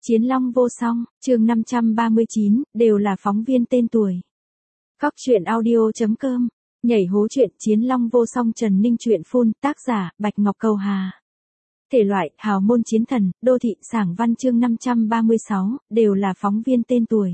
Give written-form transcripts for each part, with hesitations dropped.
Chiến long vô song, chương 539, đều là phóng viên tên tuổi. Góc truyện audio.com, nhảy hố truyện Chiến long vô song Trần Ninh truyện full, tác giả, Bạch Ngọc Cầu Hà. Thể loại, hào môn chiến thần, đô thị, sảng văn chương 536, đều là phóng viên tên tuổi.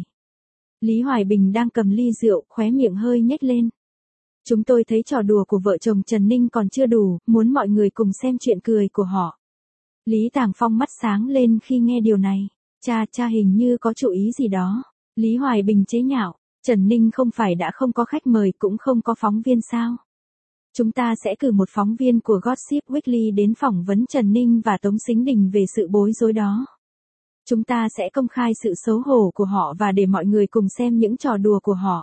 Lý Hoài Bình đang cầm ly rượu, khóe miệng hơi nhếch lên. Chúng tôi thấy trò đùa của vợ chồng Trần Ninh còn chưa đủ, muốn mọi người cùng xem chuyện cười của họ. Lý Tàng Phong mắt sáng lên khi nghe điều này. Cha hình như có chủ ý gì đó. Lý Hoài Bình chế nhạo, Trần Ninh không phải đã không có khách mời cũng không có phóng viên sao? Chúng ta sẽ cử một phóng viên của Gossip Weekly đến phỏng vấn Trần Ninh và Tống Sính Đình về sự bối rối đó. Chúng ta sẽ công khai sự xấu hổ của họ và để mọi người cùng xem những trò đùa của họ.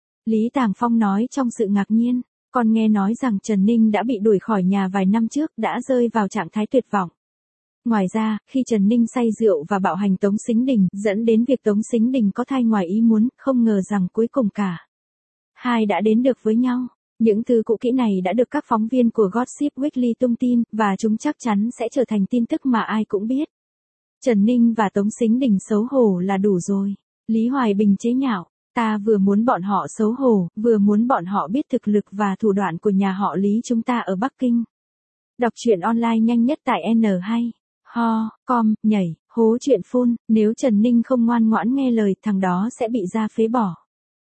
Lý Tàng Phong nói trong sự ngạc nhiên, con nghe nói rằng Trần Ninh đã bị đuổi khỏi nhà vài năm trước, đã rơi vào trạng thái tuyệt vọng. Ngoài ra, khi Trần Ninh say rượu và bạo hành Tống Sính Đình, dẫn đến việc Tống Sính Đình có thai ngoài ý muốn, không ngờ rằng cuối cùng cả hai đã đến được với nhau. Những thứ cũ kỹ này đã được các phóng viên của Gossip Weekly tung tin, và chúng chắc chắn sẽ trở thành tin tức mà ai cũng biết. Trần Ninh và Tống Sính Đình xấu hổ là đủ rồi. Lý Hoài Bình chế nhạo, ta vừa muốn bọn họ xấu hổ, vừa muốn bọn họ biết thực lực và thủ đoạn của nhà họ Lý chúng ta ở Bắc Kinh. Đọc truyện online nhanh nhất tại N2. Com, nhảy, hố chuyện full, nếu Trần Ninh không ngoan ngoãn nghe lời thằng đó sẽ bị ra phế bỏ.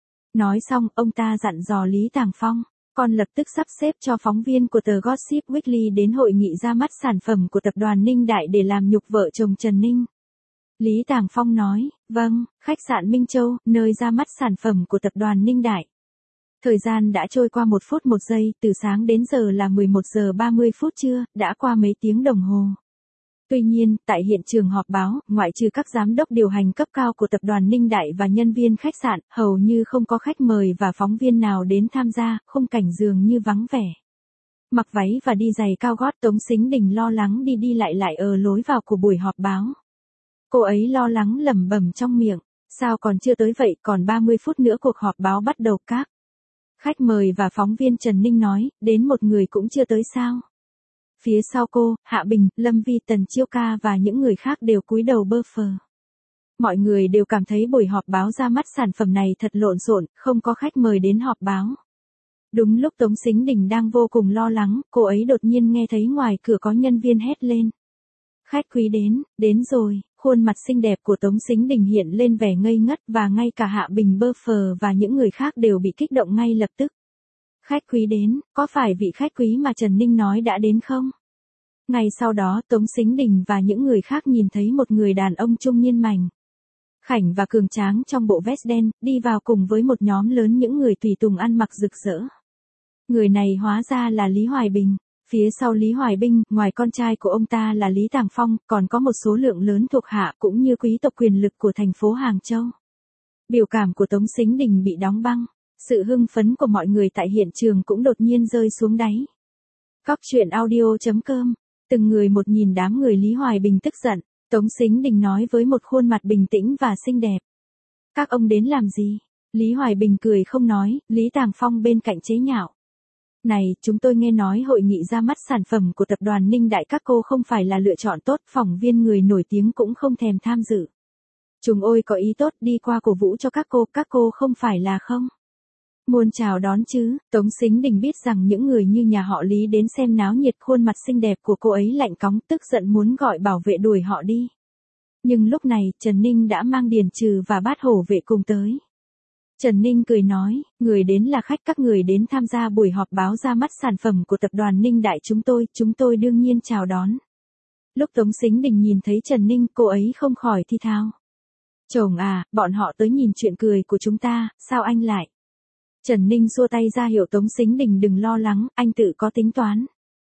Nói xong, ông ta dặn dò Lý Tàng Phong, con lập tức sắp xếp cho phóng viên của tờ Gossip Weekly đến hội nghị ra mắt sản phẩm của tập đoàn Ninh Đại để làm nhục vợ chồng Trần Ninh. Lý Tàng Phong nói, vâng, khách sạn Minh Châu, nơi ra mắt sản phẩm của tập đoàn Ninh Đại. Thời gian đã trôi qua 1 phút 1 giây, từ sáng đến giờ là 11 giờ 30 phút trưa, đã qua mấy tiếng đồng hồ. Tuy nhiên, tại hiện trường họp báo, ngoại trừ các giám đốc điều hành cấp cao của tập đoàn Ninh Đại và nhân viên khách sạn, hầu như không có khách mời và phóng viên nào đến tham gia, khung cảnh dường như vắng vẻ. Mặc váy và đi giày cao gót, Tống Sính Đình lo lắng đi lại ở lối vào của buổi họp báo. Cô ấy lo lắng lẩm bẩm trong miệng, sao còn chưa tới vậy, còn 30 phút nữa cuộc họp báo bắt đầu. Các khách mời và phóng viên Trần Ninh nói, đến một người cũng chưa tới sao? Phía sau cô, Hạ Bình, Lâm Vi, Tần Chiêu Ca và những người khác đều cúi đầu bơ phờ. Mọi người đều cảm thấy buổi họp báo ra mắt sản phẩm này thật lộn xộn, không có khách mời đến họp báo. Đúng lúc Tống Sính Đình đang vô cùng lo lắng, cô ấy đột nhiên nghe thấy ngoài cửa có nhân viên hét lên. Khách quý đến rồi, khuôn mặt xinh đẹp của Tống Sính Đình hiện lên vẻ ngây ngất và ngay cả Hạ Bình bơ phờ và những người khác đều bị kích động ngay lập tức. Khách quý đến, có phải vị khách quý mà Trần Ninh nói đã đến không? Ngay sau đó Tống Sính Đình và những người khác nhìn thấy một người đàn ông trung niên mảnh khảnh và cường tráng trong bộ vest đen, đi vào cùng với một nhóm lớn những người tùy tùng ăn mặc rực rỡ. Người này hóa ra là Lý Hoài Bình. Phía sau Lý Hoài Bình, ngoài con trai của ông ta là Lý Tàng Phong, còn có một số lượng lớn thuộc hạ cũng như quý tộc quyền lực của thành phố Hàng Châu. Biểu cảm của Tống Sính Đình bị đóng băng. Sự hưng phấn của mọi người tại hiện trường cũng đột nhiên rơi xuống đáy. Góc truyện audio.com, từng người một nhìn đám người Lý Hoài Bình tức giận. Tống Sính Đình nói với một khuôn mặt bình tĩnh và xinh đẹp. Các ông đến làm gì? Lý Hoài Bình cười không nói, Lý Tàng Phong bên cạnh chế nhạo. Này, chúng tôi nghe nói hội nghị ra mắt sản phẩm của tập đoàn Ninh Đại các cô không phải là lựa chọn tốt, phóng viên người nổi tiếng cũng không thèm tham dự. Chúng ôi có ý tốt đi qua cổ vũ cho các cô không phải là không? Muôn chào đón chứ. Tống Sính Đình biết rằng những người như nhà họ Lý đến xem náo nhiệt, khuôn mặt xinh đẹp của cô ấy lạnh cóng, tức giận muốn gọi bảo vệ đuổi họ đi. Nhưng lúc này, Trần Ninh đã mang Điền Trừ và Bát Hổ vệ cùng tới. Trần Ninh cười nói, người đến là khách, các người đến tham gia buổi họp báo ra mắt sản phẩm của tập đoàn Ninh Đại chúng tôi đương nhiên chào đón. Lúc Tống Sính Đình nhìn thấy Trần Ninh, cô ấy không khỏi thi thao. Chồng à, bọn họ tới nhìn chuyện cười của chúng ta, sao anh lại? Trần Ninh xua tay ra hiệu Tống Sính Đình đừng lo lắng, anh tự có tính toán.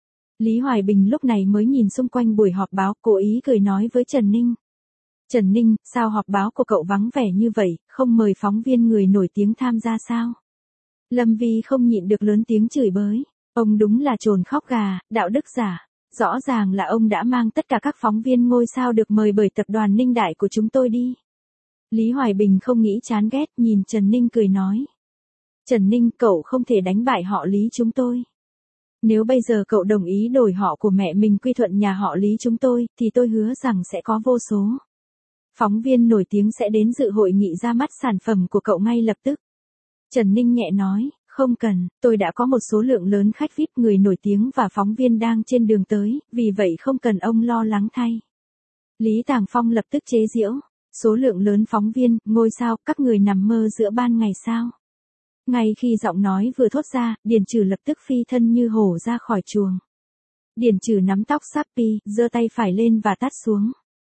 Lý Hoài Bình lúc này mới nhìn xung quanh buổi họp báo, cố ý cười nói với Trần Ninh. Trần Ninh, sao họp báo của cậu vắng vẻ như vậy, không mời phóng viên người nổi tiếng tham gia sao? Lâm Vi không nhịn được lớn tiếng chửi bới. Ông đúng là trồn khóc gà, đạo đức giả. Rõ ràng là ông đã mang tất cả các phóng viên ngôi sao được mời bởi tập đoàn Ninh Đại của chúng tôi đi. Lý Hoài Bình không nghĩ chán ghét, nhìn Trần Ninh cười nói. Trần Ninh, cậu không thể đánh bại họ Lý chúng tôi. Nếu bây giờ cậu đồng ý đổi họ của mẹ mình quy thuận nhà họ Lý chúng tôi, thì tôi hứa rằng sẽ có vô số Phóng viên nổi tiếng sẽ đến dự hội nghị ra mắt sản phẩm của cậu ngay lập tức. Trần Ninh nhẹ nói, không cần, tôi đã có một số lượng lớn khách VIP người nổi tiếng và phóng viên đang trên đường tới, vì vậy không cần ông lo lắng thay. Lý Tàng Phong lập tức chế giễu, số lượng lớn phóng viên, ngôi sao, các người nằm mơ giữa ban ngày sao? Ngay khi giọng nói vừa thốt ra, Điền Trừ lập tức phi thân như hổ ra khỏi chuồng. Điền Trừ nắm tóc Sappy, giơ tay phải lên và tát xuống.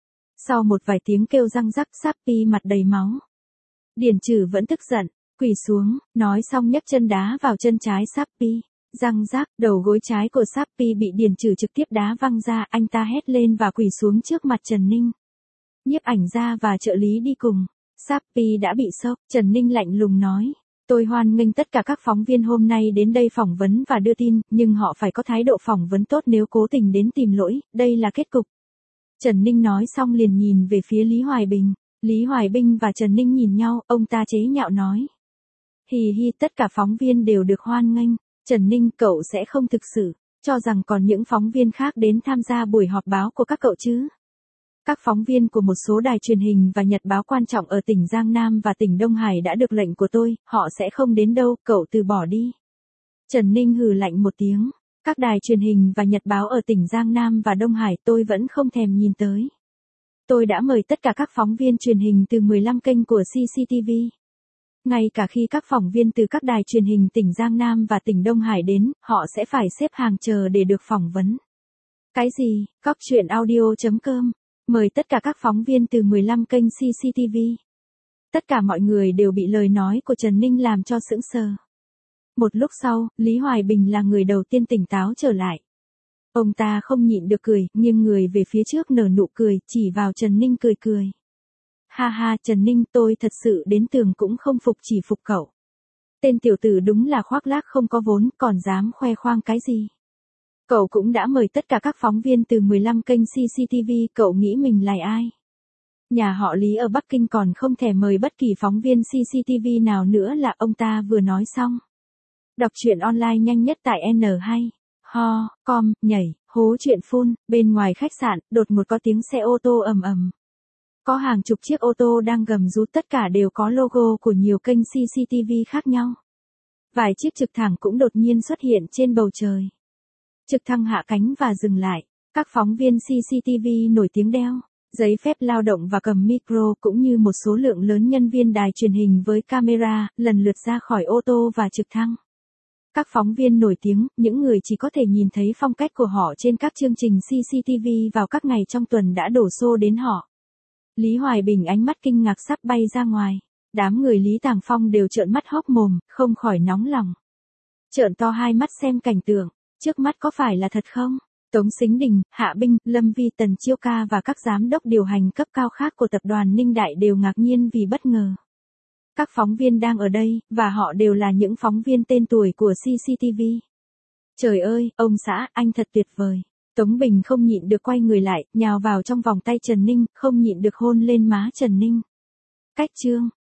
Sau một vài tiếng kêu răng rắc, Sappy mặt đầy máu. Điền Trừ vẫn tức giận, quỳ xuống, nói xong nhấc chân đá vào chân trái Sappy. Răng rác, đầu gối trái của Sappy bị Điền Trừ trực tiếp đá văng ra, anh ta hét lên và quỳ xuống trước mặt Trần Ninh. Nhiếp ảnh gia và trợ lý đi cùng. Sappy đã bị sốc, Trần Ninh lạnh lùng nói. Tôi hoan nghênh tất cả các phóng viên hôm nay đến đây phỏng vấn và đưa tin, nhưng họ phải có thái độ phỏng vấn tốt nếu cố tình đến tìm lỗi, đây là kết cục. Trần Ninh nói xong liền nhìn về phía Lý Hoài Bình. Lý Hoài Bình và Trần Ninh nhìn nhau, ông ta chế nhạo nói. Hì hi, tất cả phóng viên đều được hoan nghênh. Trần Ninh, cậu sẽ không thực sự cho rằng còn những phóng viên khác đến tham gia buổi họp báo của các cậu chứ? Các phóng viên của một số đài truyền hình và nhật báo quan trọng ở tỉnh Giang Nam và tỉnh Đông Hải đã được lệnh của tôi, họ sẽ không đến đâu, cậu từ bỏ đi. Trần Ninh hừ lạnh một tiếng. Các đài truyền hình và nhật báo ở tỉnh Giang Nam và Đông Hải tôi vẫn không thèm nhìn tới. Tôi đã mời tất cả các phóng viên truyền hình từ 15 kênh của CCTV. Ngay cả khi các phóng viên từ các đài truyền hình tỉnh Giang Nam và tỉnh Đông Hải đến, họ sẽ phải xếp hàng chờ để được phỏng vấn. Cái gì? Cóc truyện audio.com. Mời tất cả các phóng viên từ 15 kênh CCTV. Tất cả mọi người đều bị lời nói của Trần Ninh làm cho sững sờ. Một lúc sau, Lý Hoài Bình là người đầu tiên tỉnh táo trở lại. Ông ta không nhịn được cười, nghiêng người về phía trước nở nụ cười, chỉ vào Trần Ninh cười cười. Ha ha, Trần Ninh, tôi thật sự đến tường cũng không phục, chỉ phục cậu. Tên tiểu tử đúng là khoác lác không có vốn, còn dám khoe khoang cái gì. Cậu cũng đã mời tất cả các phóng viên từ 15 kênh CCTV, cậu nghĩ mình là ai? Nhà họ Lý ở Bắc Kinh còn không thể mời bất kỳ phóng viên CCTV nào nữa là ông ta vừa nói xong. Đọc truyện online nhanh nhất tại N2. Com, nhảy, hố truyện phun, bên ngoài khách sạn, đột ngột có tiếng xe ô tô ầm ầm. Có hàng chục chiếc ô tô đang gầm rú, tất cả đều có logo của nhiều kênh CCTV khác nhau. Vài chiếc trực thăng cũng đột nhiên xuất hiện trên bầu trời. Trực thăng hạ cánh và dừng lại. Các phóng viên CCTV nổi tiếng đeo giấy phép lao động và cầm micro cũng như một số lượng lớn nhân viên đài truyền hình với camera, lần lượt ra khỏi ô tô và trực thăng. Các phóng viên nổi tiếng, những người chỉ có thể nhìn thấy phong cách của họ trên các chương trình CCTV vào các ngày trong tuần đã đổ xô đến họ. Lý Hoài Bình ánh mắt kinh ngạc sắp bay ra ngoài. Đám người Lý Tàng Phong đều trợn mắt hốc mồm, không khỏi nóng lòng. Trợn to hai mắt xem cảnh tượng, trước mắt có phải là thật không? Tống Sính Đình, Hạ Binh, Lâm Vi, Tần Chiêu Ca và các giám đốc điều hành cấp cao khác của tập đoàn Ninh Đại đều ngạc nhiên vì bất ngờ. Các phóng viên đang ở đây, và họ đều là những phóng viên tên tuổi của CCTV. Trời ơi, ông xã, anh thật tuyệt vời. Tống Bình không nhịn được quay người lại, nhào vào trong vòng tay Trần Ninh, không nhịn được hôn lên má Trần Ninh. Cách chương